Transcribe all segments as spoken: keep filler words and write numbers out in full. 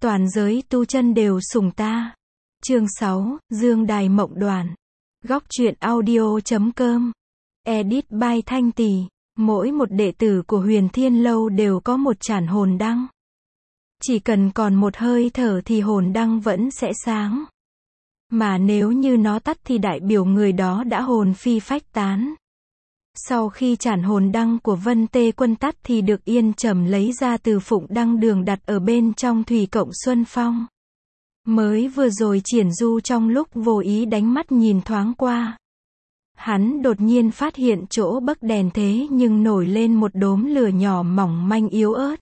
toàn giới tu chân đều sùng ta. Chương sáu, Dương Đài Mộng Đoàn. Góc truyện audio chấm com. Edit by Thanh Tỳ. Mỗi một đệ tử của Huyền Thiên Lâu đều có một chản hồn đăng. Chỉ cần còn một hơi thở thì hồn đăng vẫn sẽ sáng. Mà nếu như nó tắt thì đại biểu người đó đã hồn phi phách tán. Sau khi chản hồn đăng của Vân Tê Quân tắt thì được Yên Trầm lấy ra từ phụng đăng đường đặt ở bên trong thủy cộng Xuân Phong. Mới vừa rồi Triển Du trong lúc vô ý đánh mắt nhìn thoáng qua. Hắn đột nhiên phát hiện chỗ bấc đèn thế nhưng nổi lên một đốm lửa nhỏ mỏng manh yếu ớt.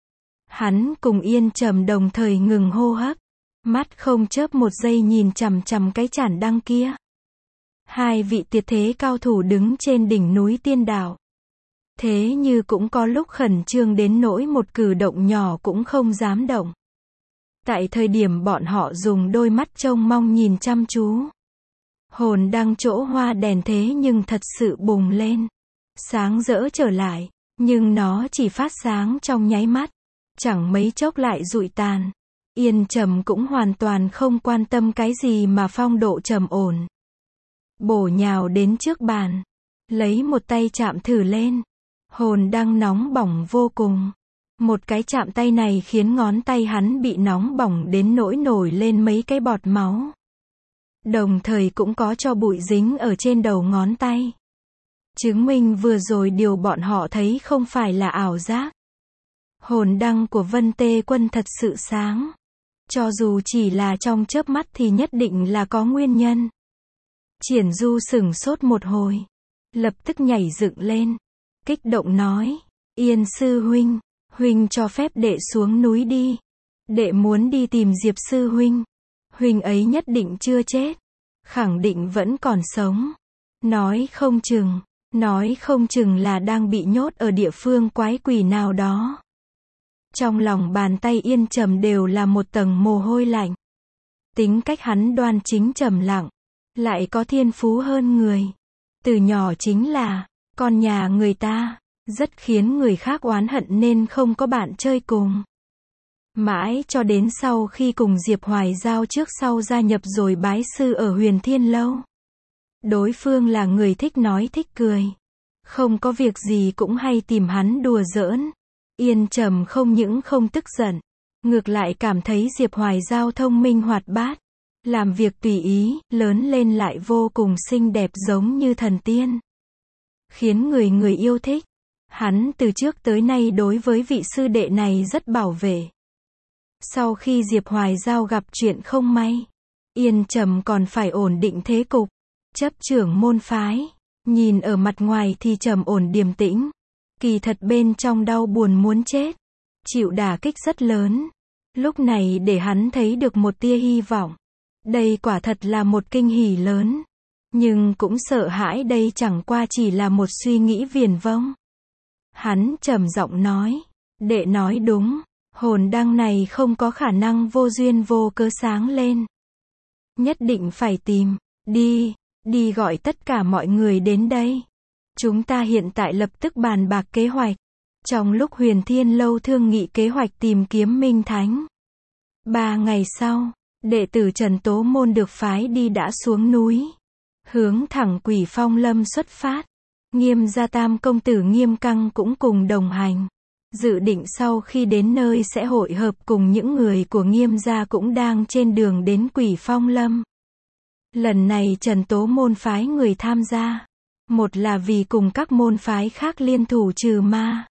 Hắn cùng Yên Trầm đồng thời ngừng hô hấp, mắt không chớp một giây nhìn chằm chằm cái chản đăng kia. Hai vị tuyệt thế cao thủ đứng trên đỉnh núi Tiên Đảo. Thế như cũng có lúc khẩn trương đến nỗi một cử động nhỏ cũng không dám động. Tại thời điểm bọn họ dùng đôi mắt trông mong nhìn chăm chú, hồn đăng chỗ hoa đèn thế nhưng thật sự bùng lên, sáng rỡ trở lại, nhưng nó chỉ phát sáng trong nháy mắt, chẳng mấy chốc lại rụi tàn. Yên Trầm cũng hoàn toàn không quan tâm cái gì mà phong độ trầm ổn. Bổ nhào đến trước bàn, lấy một tay chạm thử lên. Hồn đăng nóng bỏng vô cùng. Một cái chạm tay này khiến ngón tay hắn bị nóng bỏng đến nỗi nổi lên mấy cái bọt máu. Đồng thời cũng có cho bụi dính ở trên đầu ngón tay. Chứng minh vừa rồi điều bọn họ thấy không phải là ảo giác. Hồn đăng của Vân Tê Quân thật sự sáng. Cho dù chỉ là trong chớp mắt thì nhất định là có nguyên nhân. Triển Du sửng sốt một hồi, lập tức nhảy dựng lên, kích động nói, Yên sư huynh, huynh cho phép đệ xuống núi đi. Đệ muốn đi tìm Diệp sư huynh. Huynh ấy nhất định chưa chết, khẳng định vẫn còn sống. Nói không chừng, nói không chừng là đang bị nhốt ở địa phương quái quỷ nào đó. Trong lòng bàn tay Yên Trầm đều là một tầng mồ hôi lạnh. Tính cách hắn đoan chính trầm lặng, lại có thiên phú hơn người. Từ nhỏ chính là con nhà người ta, rất khiến người khác oán hận nên không có bạn chơi cùng. Mãi cho đến sau khi cùng Diệp Hoài Giao trước sau gia nhập rồi bái sư ở Huyền Thiên Lâu. Đối phương là người thích nói thích cười, không có việc gì cũng hay tìm hắn đùa giỡn. Yên Trầm không những không tức giận, ngược lại cảm thấy Diệp Hoài Giao thông minh hoạt bát, làm việc tùy ý, lớn lên lại vô cùng xinh đẹp giống như thần tiên, khiến người người yêu thích. Hắn từ trước tới nay đối với vị sư đệ này rất bảo vệ. Sau khi Diệp Hoài Giao gặp chuyện không may, Yên Trầm còn phải ổn định thế cục, chấp trưởng môn phái. Nhìn ở mặt ngoài thì trầm ổn điềm tĩnh, kỳ thật bên trong đau buồn muốn chết, chịu đả kích rất lớn. Lúc này để hắn thấy được một tia hy vọng. Đây quả thật là một kinh hỉ lớn, nhưng cũng sợ hãi đây chẳng qua chỉ là một suy nghĩ viển vông. Hắn trầm giọng nói, đệ nói đúng, hồn đăng này không có khả năng vô duyên vô cớ sáng lên. Nhất định phải tìm, đi, đi gọi tất cả mọi người đến đây. Chúng ta hiện tại lập tức bàn bạc kế hoạch. Trong lúc Huyền Thiên Lâu thương nghị kế hoạch tìm kiếm Minh Thánh. Ba ngày sau, đệ tử Trần Tố Môn được phái đi đã xuống núi, hướng thẳng Quỷ Phong Lâm xuất phát. Nghiêm gia tam công tử Nghiêm Căng cũng cùng đồng hành, dự định sau khi đến nơi sẽ hội hợp cùng những người của Nghiêm gia cũng đang trên đường đến Quỷ Phong Lâm. Lần này Trần Tố Môn phái người tham gia, một là vì cùng các môn phái khác liên thủ trừ ma,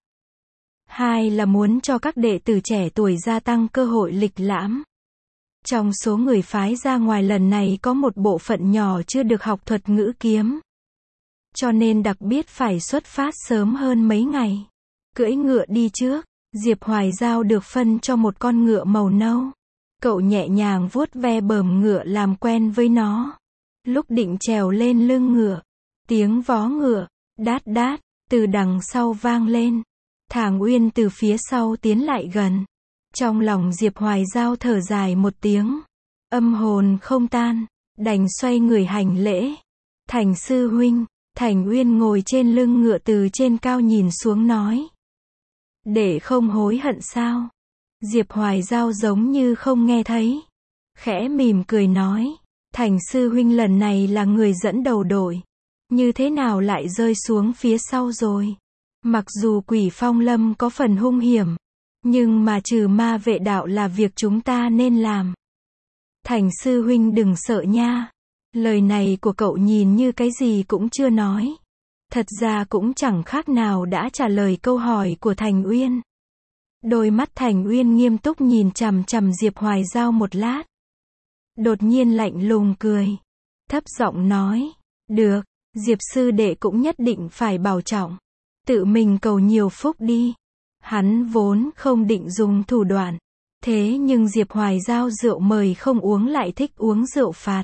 hai là muốn cho các đệ tử trẻ tuổi gia tăng cơ hội lịch lãm. Trong số người phái ra ngoài lần này có một bộ phận nhỏ chưa được học thuật ngữ kiếm, cho nên đặc biệt phải xuất phát sớm hơn mấy ngày. Cưỡi ngựa đi trước, Diệp Hoài Giao được phân cho một con ngựa màu nâu. Cậu nhẹ nhàng vuốt ve bờm ngựa làm quen với nó. Lúc định trèo lên lưng ngựa, tiếng vó ngựa, đát đát, từ đằng sau vang lên. Thàng Uyên từ phía sau tiến lại gần. Trong lòng Diệp Hoài Giao thở dài một tiếng. Âm hồn không tan, đành xoay người hành lễ. Thành sư huynh. Thành Uyên ngồi trên lưng ngựa từ trên cao nhìn xuống nói. Để không hối hận sao? Diệp Hoài Giao giống như không nghe thấy. Khẽ mỉm cười nói, Thành sư huynh lần này là người dẫn đầu đội. Như thế nào lại rơi xuống phía sau rồi? Mặc dù Quỷ Phong Lâm có phần hung hiểm, nhưng mà trừ ma vệ đạo là việc chúng ta nên làm. Thành sư huynh đừng sợ nha. Lời này của cậu nhìn như cái gì cũng chưa nói. Thật ra cũng chẳng khác nào đã trả lời câu hỏi của Thành Uyên. Đôi mắt Thành Uyên nghiêm túc nhìn chằm chằm Diệp Hoài Giao một lát. Đột nhiên lạnh lùng cười. Thấp giọng nói, được, Diệp sư đệ cũng nhất định phải bảo trọng. Tự mình cầu nhiều phúc đi. Hắn vốn không định dùng thủ đoạn. Thế nhưng Diệp Hoài Giao rượu mời không uống lại thích uống rượu phạt.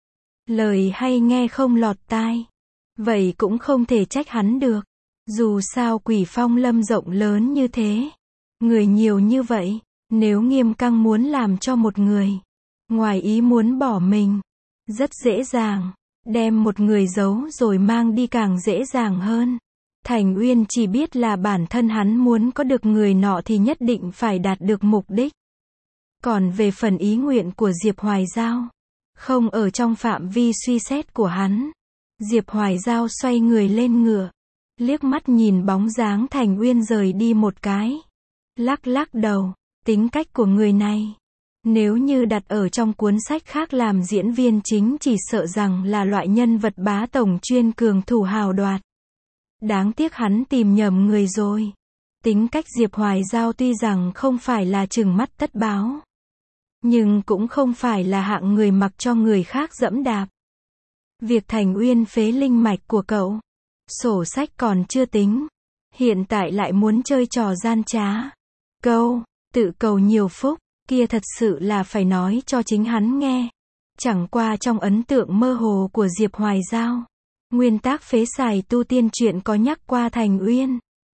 Lời hay nghe không lọt tai. Vậy cũng không thể trách hắn được. Dù sao Quỷ Phong Lâm rộng lớn như thế. Người nhiều như vậy. Nếu Nghiêm Căng muốn làm cho một người ngoài ý muốn bỏ mình, rất dễ dàng. Đem một người giấu rồi mang đi càng dễ dàng hơn. Thành Uyên chỉ biết là bản thân hắn muốn có được người nọ thì nhất định phải đạt được mục đích. Còn về phần ý nguyện của Diệp Hoài Giao, không ở trong phạm vi suy xét của hắn. Diệp Hoài Giao xoay người lên ngựa, liếc mắt nhìn bóng dáng Thành Uyên rời đi một cái. Lắc lắc đầu, tính cách của người này. Nếu như đặt ở trong cuốn sách khác làm diễn viên chính chỉ sợ rằng là loại nhân vật bá tổng chuyên cường thủ hào đoạt. Đáng tiếc hắn tìm nhầm người rồi. Tính cách Diệp Hoài Giao tuy rằng không phải là trừng mắt tất báo, nhưng cũng không phải là hạng người mặc cho người khác dẫm đạp. Việc Thành Uyên phế linh mạch của cậu, sổ sách còn chưa tính, hiện tại lại muốn chơi trò gian trá. Câu, tự cầu nhiều phúc, kia thật sự là phải nói cho chính hắn nghe. Chẳng qua trong ấn tượng mơ hồ của Diệp Hoài Giao, nguyên tác phế xài tu tiên truyện có nhắc qua Thành Uyên.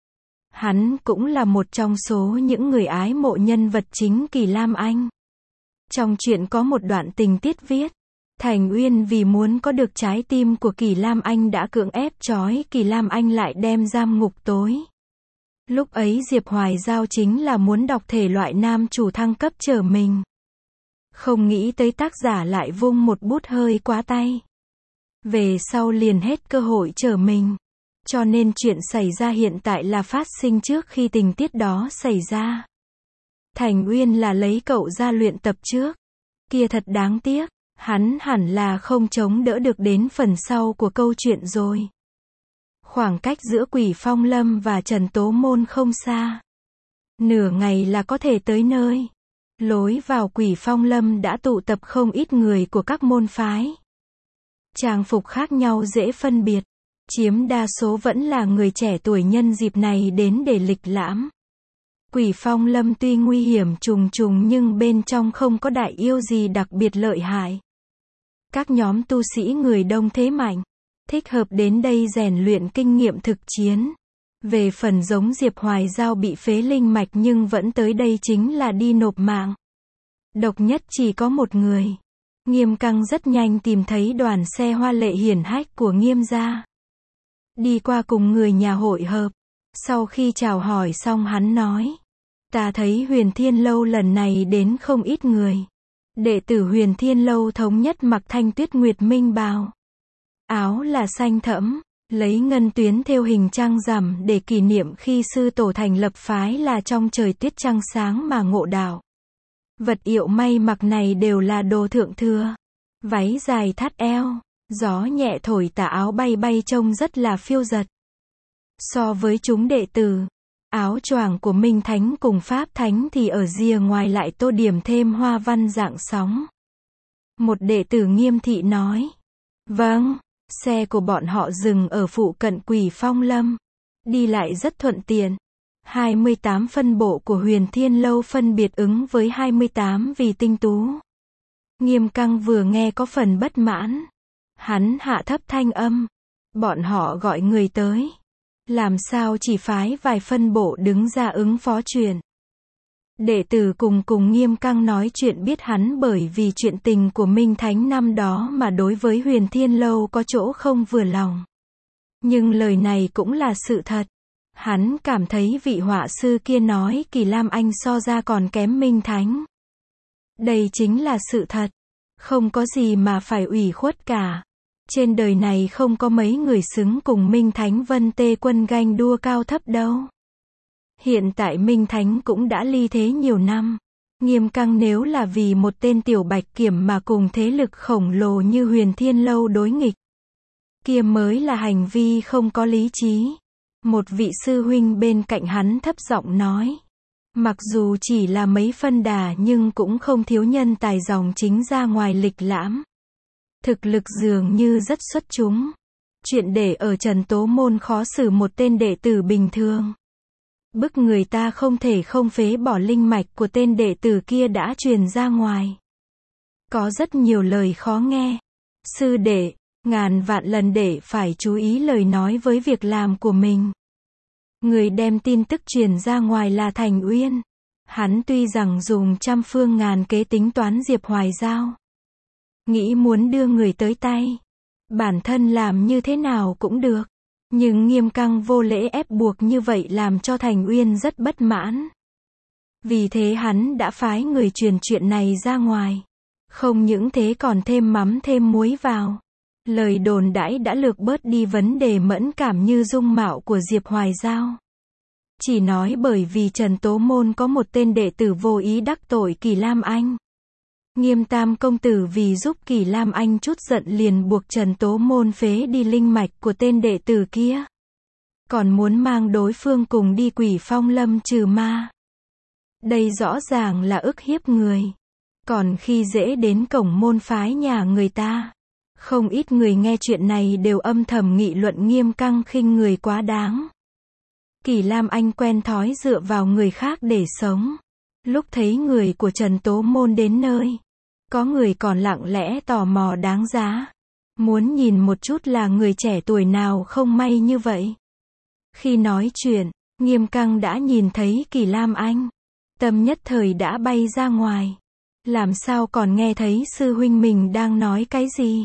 Hắn cũng là một trong số những người ái mộ nhân vật chính Kỳ Lam Anh. Trong truyện có một đoạn tình tiết viết, Thành Uyên vì muốn có được trái tim của Kỳ Lam Anh đã cưỡng ép trói Kỳ Lam Anh lại đem giam ngục tối. Lúc ấy Diệp Hoài Giao chính là muốn đọc thể loại nam chủ thăng cấp trở mình. Không nghĩ tới tác giả lại vung một bút hơi quá tay. Về sau liền hết cơ hội trở mình. Cho nên chuyện xảy ra hiện tại là phát sinh trước khi tình tiết đó xảy ra. Thành Uyên là lấy cậu ra luyện tập trước. Kia thật đáng tiếc. Hắn hẳn là không chống đỡ được đến phần sau của câu chuyện rồi. Khoảng cách giữa Quỷ Phong Lâm và Trần Tố Môn không xa. Nửa ngày là có thể tới nơi. Lối vào Quỷ Phong Lâm đã tụ tập không ít người của các môn phái. Trang phục khác nhau dễ phân biệt. Chiếm đa số vẫn là người trẻ tuổi nhân dịp này đến để lịch lãm. Quỷ Phong Lâm tuy nguy hiểm trùng trùng nhưng bên trong không có đại yêu gì đặc biệt lợi hại. Các nhóm tu sĩ người đông thế mạnh, thích hợp đến đây rèn luyện kinh nghiệm thực chiến. Về phần giống Diệp Hoài Giao bị phế linh mạch nhưng vẫn tới đây chính là đi nộp mạng. Độc nhất chỉ có một người. Nghiêm Căng rất nhanh tìm thấy đoàn xe hoa lệ hiển hách của Nghiêm gia. Đi qua cùng người nhà hội hợp. Sau khi chào hỏi xong hắn nói, ta thấy Huyền Thiên Lâu lần này đến không ít người. Đệ tử Huyền Thiên Lâu thống nhất mặc thanh tuyết nguyệt minh bào. Áo là xanh thẫm, lấy ngân tuyến thêu hình trăng rằm để kỷ niệm khi sư tổ thành lập phái là trong trời tuyết trăng sáng mà ngộ đạo. Vật yệu may mặc này đều là đồ thượng thừa. Váy dài thắt eo, gió nhẹ thổi tà áo bay bay trông rất là phiêu dật. So với chúng đệ tử, áo choàng của Minh Thánh cùng Pháp Thánh thì ở rìa ngoài lại tô điểm thêm hoa văn dạng sóng. Một đệ tử Nghiêm thị nói, vâng, xe của bọn họ dừng ở phụ cận Quỷ Phong Lâm. Đi lại rất thuận tiện. hai mươi tám phân bộ của Huyền Thiên Lâu phân biệt ứng với hai mươi tám vị tinh tú. Nghiêm Căng vừa nghe có phần bất mãn. Hắn hạ thấp thanh âm. Bọn họ gọi người tới. Làm sao chỉ phái vài phân bộ đứng ra ứng phó chuyện. Đệ tử cùng cùng Nghiêm Căng nói chuyện biết hắn bởi vì chuyện tình của Minh Thánh năm đó mà đối với Huyền Thiên Lâu có chỗ không vừa lòng. Nhưng lời này cũng là sự thật. Hắn cảm thấy vị họa sư kia nói Kỳ Lam Anh so ra còn kém Minh Thánh. Đây chính là sự thật. Không có gì mà phải ủy khuất cả. Trên đời này không có mấy người xứng cùng Minh Thánh Vân Tê Quân ganh đua cao thấp đâu. Hiện tại Minh Thánh cũng đã ly thế nhiều năm. Nghiêm Căng nếu là vì một tên tiểu bạch kiểm mà cùng thế lực khổng lồ như Huyền Thiên Lâu đối nghịch, kia mới là hành vi không có lý trí. Một vị sư huynh bên cạnh hắn thấp giọng nói. Mặc dù chỉ là mấy phân đà nhưng cũng không thiếu nhân tài dòng chính ra ngoài lịch lãm. Thực lực dường như rất xuất chúng. Chuyện để ở Trần Tố Môn khó xử một tên đệ tử bình thường. Bức người ta không thể không phế bỏ linh mạch của tên đệ tử kia đã truyền ra ngoài. Có rất nhiều lời khó nghe. Sư đệ, ngàn vạn lần để phải chú ý lời nói với việc làm của mình. Người đem tin tức truyền ra ngoài là Thành Uyên. Hắn tuy rằng dùng trăm phương ngàn kế tính toán Diệp Hoài Giao. Nghĩ muốn đưa người tới tay. Bản thân làm như thế nào cũng được. Nhưng Nghiêm Căng vô lễ ép buộc như vậy làm cho Thành Uyên rất bất mãn. Vì thế hắn đã phái người truyền chuyện này ra ngoài. Không những thế còn thêm mắm thêm muối vào. Lời đồn đãi đã lược bớt đi vấn đề mẫn cảm như dung mạo của Diệp Hoài Giao. Chỉ nói bởi vì Trần Tố Môn có một tên đệ tử vô ý đắc tội Kỳ Lam Anh. Nghiêm Tam công tử vì giúp Kỳ Lam Anh chút giận liền buộc Trần Tố Môn phế đi linh mạch của tên đệ tử kia. Còn muốn mang đối phương cùng đi Quỷ Phong Lâm trừ ma. Đây rõ ràng là ức hiếp người. Còn khi dễ đến cổng môn phái nhà người ta. Không ít người nghe chuyện này đều âm thầm nghị luận Nghiêm Căng khinh người quá đáng. Kỳ Lam Anh quen thói dựa vào người khác để sống. Lúc thấy người của Trần Tố Môn đến nơi, có người còn lặng lẽ tò mò đáng giá. Muốn nhìn một chút là người trẻ tuổi nào không may như vậy. Khi nói chuyện, Nghiêm Căng đã nhìn thấy Kỳ Lam Anh. Tâm nhất thời đã bay ra ngoài. Làm sao còn nghe thấy sư huynh mình đang nói cái gì?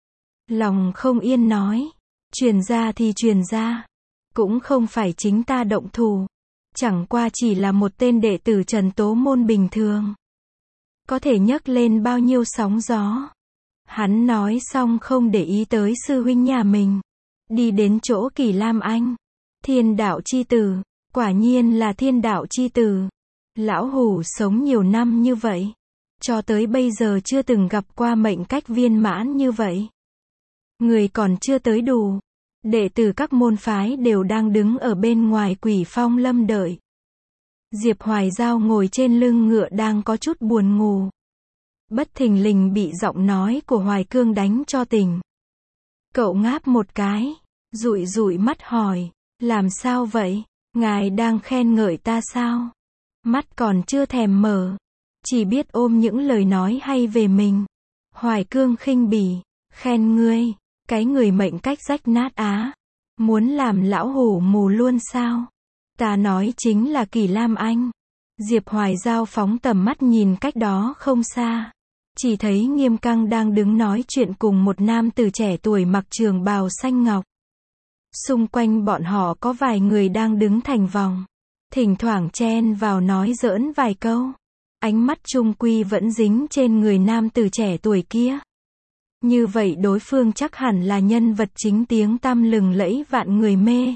Lòng không yên nói. Truyền ra thì truyền ra. Cũng không phải chính ta động thủ. Chẳng qua chỉ là một tên đệ tử Trần Tố Môn bình thường. Có thể nhấc lên bao nhiêu sóng gió. Hắn nói xong không để ý tới sư huynh nhà mình. Đi đến chỗ Kỳ Lam Anh. Thiên đạo chi tử. Quả nhiên là thiên đạo chi tử. Lão hủ sống nhiều năm như vậy. Cho tới bây giờ chưa từng gặp qua mệnh cách viên mãn như vậy. Người còn chưa tới đủ. Đệ tử các môn phái đều đang đứng ở bên ngoài Quỷ Phong Lâm đợi. Diệp Hoài Giao ngồi trên lưng ngựa đang có chút buồn ngủ. Bất thình lình bị giọng nói của Hoài Cương đánh cho tỉnh. Cậu ngáp một cái, dụi dụi mắt hỏi, làm sao vậy? Ngài đang khen ngợi ta sao? Mắt còn chưa thèm mở, chỉ biết ôm những lời nói hay về mình. Hoài Cương khinh bỉ, khen ngươi, cái người mệnh cách rách nát á. Muốn làm lão hủ mù luôn sao? Ta nói chính là Kỳ Lam Anh. Diệp Hoài Giao phóng tầm mắt nhìn cách đó không xa. Chỉ thấy Nghiêm Căng đang đứng nói chuyện cùng một nam tử trẻ tuổi mặc trường bào xanh ngọc. Xung quanh bọn họ có vài người đang đứng thành vòng. Thỉnh thoảng chen vào nói giỡn vài câu. Ánh mắt trung quy vẫn dính trên người nam tử trẻ tuổi kia. Như vậy đối phương chắc hẳn là nhân vật chính tiếng tăm lừng lẫy vạn người mê.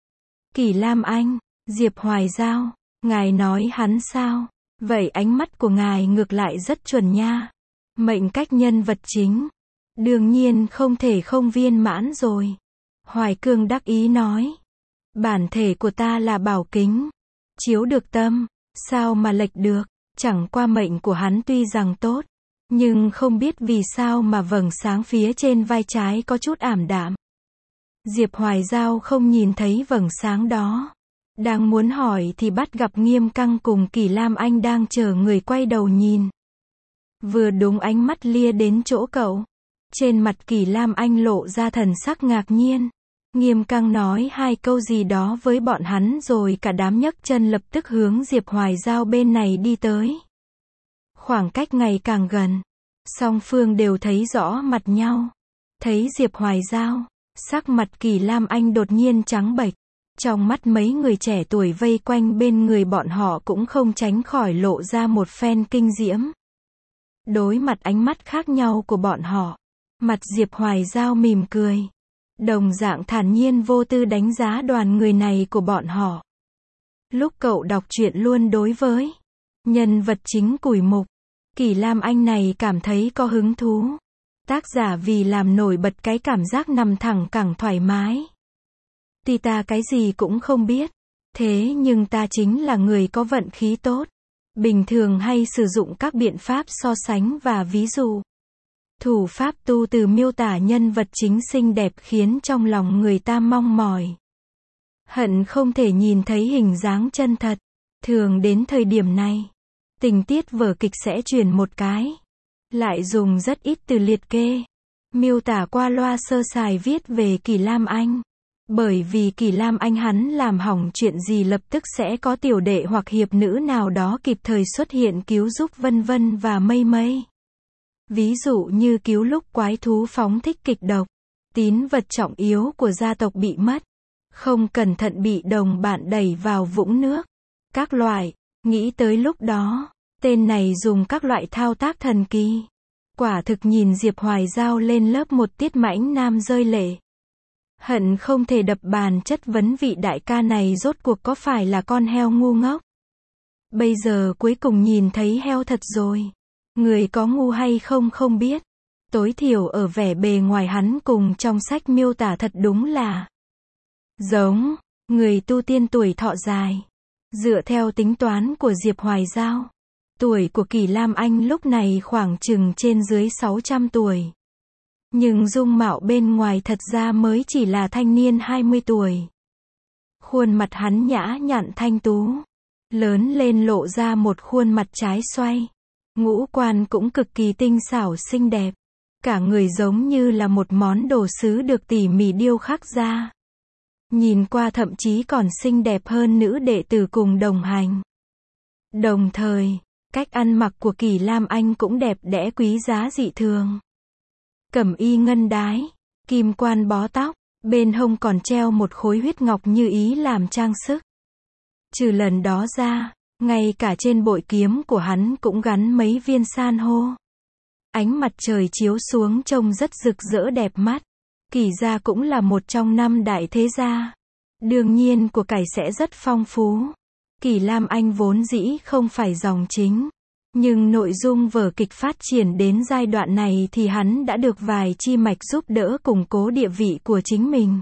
Kỳ Lam Anh, Diệp Hoài Giao, ngài nói hắn sao? Vậy ánh mắt của ngài ngược lại rất chuẩn nha. Mệnh cách nhân vật chính. Đương nhiên không thể không viên mãn rồi. Hoài Cương đắc ý nói. Bản thể của ta là bảo kính. Chiếu được tâm, sao mà lệch được? Chẳng qua mệnh của hắn tuy rằng tốt. Nhưng không biết vì sao mà vầng sáng phía trên vai trái có chút ảm đạm. Diệp Hoài Giao không nhìn thấy vầng sáng đó. Đang muốn hỏi thì bắt gặp Nghiêm Căng cùng Kỳ Lam Anh đang chờ người quay đầu nhìn. Vừa đúng ánh mắt lia đến chỗ cậu. Trên mặt Kỳ Lam Anh lộ ra thần sắc ngạc nhiên. Nghiêm Căng nói hai câu gì đó với bọn hắn rồi cả đám nhấc chân lập tức hướng Diệp Hoài Giao bên này đi tới. Khoảng cách ngày càng gần. Song phương đều thấy rõ mặt nhau. Thấy Diệp Hoài Giao, sắc mặt Kỳ Lam Anh đột nhiên trắng bệch. Trong mắt mấy người trẻ tuổi vây quanh bên người bọn họ cũng không tránh khỏi lộ ra một phen kinh diễm. Đối mặt ánh mắt khác nhau của bọn họ, mặt Diệp Hoài Giao mỉm cười. Đồng dạng thản nhiên vô tư đánh giá đoàn người này của bọn họ. Lúc cậu đọc truyện luôn đối với nhân vật chính Củi Mục, Kỳ Lam Anh này cảm thấy có hứng thú. Tác giả vì làm nổi bật cái cảm giác nằm thẳng cẳng thoải mái. Tuy ta cái gì cũng không biết, thế nhưng ta chính là người có vận khí tốt. Bình thường hay sử dụng các biện pháp so sánh và ví dụ. Thủ pháp tu từ miêu tả nhân vật chính xinh đẹp khiến trong lòng người ta mong mỏi. Hận không thể nhìn thấy hình dáng chân thật. Thường đến thời điểm này, tình tiết vở kịch sẽ chuyển một cái. Lại dùng rất ít từ liệt kê. Miêu tả qua loa sơ sài viết về Kỳ Lam Anh. Bởi vì Kỳ Lam Anh hắn làm hỏng chuyện gì lập tức sẽ có tiểu đệ hoặc hiệp nữ nào đó kịp thời xuất hiện cứu giúp vân vân và mây mây. Ví dụ như cứu lúc quái thú phóng thích kịch độc, tín vật trọng yếu của gia tộc bị mất, không cẩn thận bị đồng bạn đẩy vào vũng nước. Các loại, nghĩ tới lúc đó, tên này dùng các loại thao tác thần kỳ. Quả thực nhìn Diệp Hoài Giao lên lớp một tiết mãnh nam rơi lệ. Hận không thể đập bàn chất vấn vị đại ca này rốt cuộc có phải là con heo ngu ngốc. Bây giờ cuối cùng nhìn thấy heo thật rồi. Người có ngu hay không không biết. Tối thiểu ở vẻ bề ngoài hắn cùng trong sách miêu tả thật đúng là giống người tu tiên tuổi thọ dài. Dựa theo tính toán của Diệp Hoài Giao, tuổi của Kỳ Lam Anh lúc này khoảng chừng trên dưới sáu trăm tuổi. Nhưng dung mạo bên ngoài thật ra mới chỉ là thanh niên hai mươi tuổi. Khuôn mặt hắn nhã nhặn thanh tú, lớn lên lộ ra một khuôn mặt trái xoay. Ngũ quan cũng cực kỳ tinh xảo xinh đẹp. Cả người giống như là một món đồ sứ được tỉ mỉ điêu khắc ra. Nhìn qua thậm chí còn xinh đẹp hơn nữ đệ tử cùng đồng hành. Đồng thời, cách ăn mặc của Kỳ Lam Anh cũng đẹp đẽ quý giá dị thường. Cẩm y ngân đái, kim quan bó tóc, bên hông còn treo một khối huyết ngọc như ý làm trang sức. Trừ lần đó ra, ngay cả trên bội kiếm của hắn cũng gắn mấy viên san hô. Ánh mặt trời chiếu xuống trông rất rực rỡ đẹp mắt. Kỳ gia cũng là một trong năm đại thế gia. Đương nhiên của cải sẽ rất phong phú. Kỳ Lam Anh vốn dĩ không phải dòng chính. Nhưng nội dung vở kịch phát triển đến giai đoạn này thì hắn đã được vài chi mạch giúp đỡ củng cố địa vị của chính mình.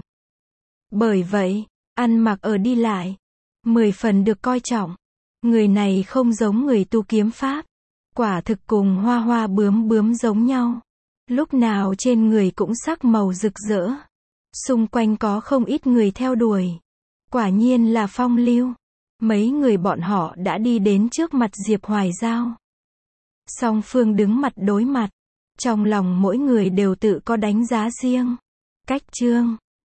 Bởi vậy, ăn mặc ở đi lại, mười phần được coi trọng. Người này không giống người tu kiếm pháp. Quả thực cùng hoa hoa bướm bướm giống nhau. Lúc nào trên người cũng sắc màu rực rỡ. Xung quanh có không ít người theo đuổi. Quả nhiên là phong lưu. Mấy người bọn họ đã đi đến trước mặt Diệp Hoài Giao. Song phương đứng mặt đối mặt. Trong lòng mỗi người đều tự có đánh giá riêng. Cách chương